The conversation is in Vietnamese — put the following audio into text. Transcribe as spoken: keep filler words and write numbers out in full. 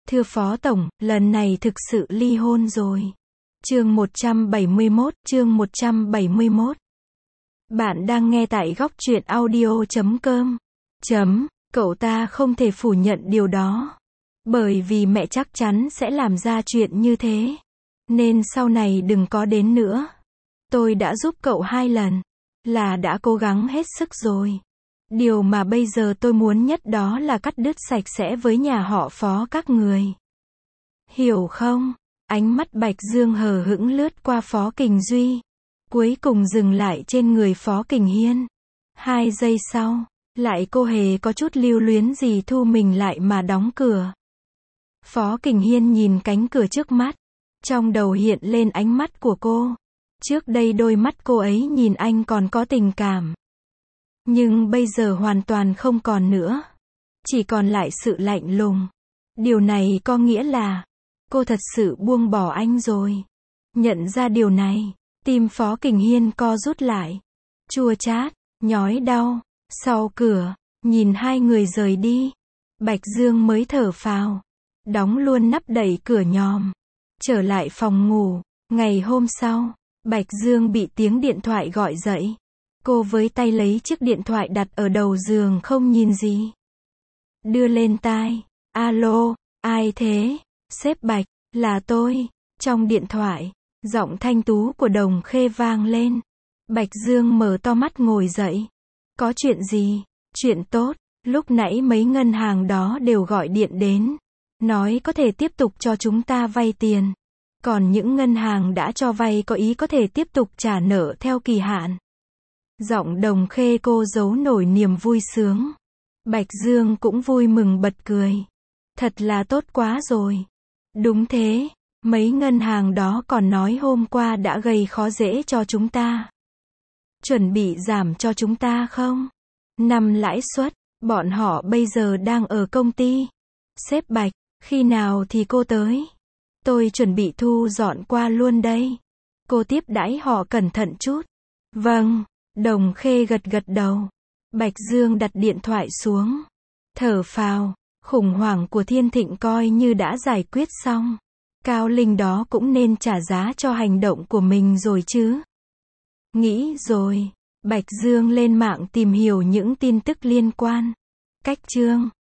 Thưa Phó Tổng, lần này thực sự ly hôn rồi. Chương một trăm bảy mươi mốt, chương một trăm bảy mươi mốt. Bạn đang nghe tại góc truyện audio chấm com. Chấm, cậu ta không thể phủ nhận điều đó. Bởi vì mẹ chắc chắn sẽ làm ra chuyện như thế. Nên sau này đừng có đến nữa. Tôi đã giúp cậu hai lần. Là đã cố gắng hết sức rồi. Điều mà bây giờ tôi muốn nhất đó là cắt đứt sạch sẽ với nhà họ Phó các người. Hiểu không? Ánh mắt Bạch Dương hờ hững lướt qua Phó Kình Duy. Cuối cùng dừng lại trên người Phó Kình Hiên. Hai giây sau, lại cô hề có chút lưu luyến gì thu mình lại mà đóng cửa. Phó Kình Hiên nhìn cánh cửa trước mắt. Trong đầu hiện lên ánh mắt của cô. Trước đây đôi mắt cô ấy nhìn anh còn có tình cảm. Nhưng bây giờ hoàn toàn không còn nữa. Chỉ còn lại sự lạnh lùng. Điều này có nghĩa là cô thật sự buông bỏ anh rồi. Nhận ra điều này, tim Phó Kình Hiên co rút lại. Chua chát, nhói đau. Sau cửa, nhìn hai người rời đi. Bạch Dương mới thở phào. Đóng luôn nắp đậy cửa nhòm. Trở lại phòng ngủ. Ngày hôm sau, Bạch Dương bị tiếng điện thoại gọi dậy. Cô với tay lấy chiếc điện thoại đặt ở đầu giường không nhìn gì. Đưa lên tai. Alo, ai thế? Sếp Bạch, là tôi. Trong điện thoại, giọng thanh tú của Đồng Khê vang lên. Bạch Dương mở to mắt ngồi dậy. Có chuyện gì? Chuyện tốt. Lúc nãy mấy ngân hàng đó đều gọi điện đến. Nói có thể tiếp tục cho chúng ta vay tiền. Còn những ngân hàng đã cho vay có ý có thể tiếp tục trả nợ theo kỳ hạn. Giọng Đồng Khê cô giấu nổi niềm vui sướng. Bạch Dương cũng vui mừng bật cười. Thật là tốt quá rồi. Đúng thế, mấy ngân hàng đó còn nói hôm qua đã gây khó dễ cho chúng ta. Chuẩn bị giảm cho chúng ta không? Năm lãi suất, bọn họ bây giờ đang ở công ty. Sếp Bạch, khi nào thì cô tới? Tôi chuẩn bị thu dọn qua luôn đây. Cô tiếp đãi họ cẩn thận chút. Vâng. Đồng Khê gật gật đầu. Bạch Dương đặt điện thoại xuống. Thở phào, khủng hoảng của Thiên Thịnh coi như đã giải quyết xong. Cao Linh đó cũng nên trả giá cho hành động của mình rồi chứ. Nghĩ rồi, Bạch Dương lên mạng tìm hiểu những tin tức liên quan. Cách chương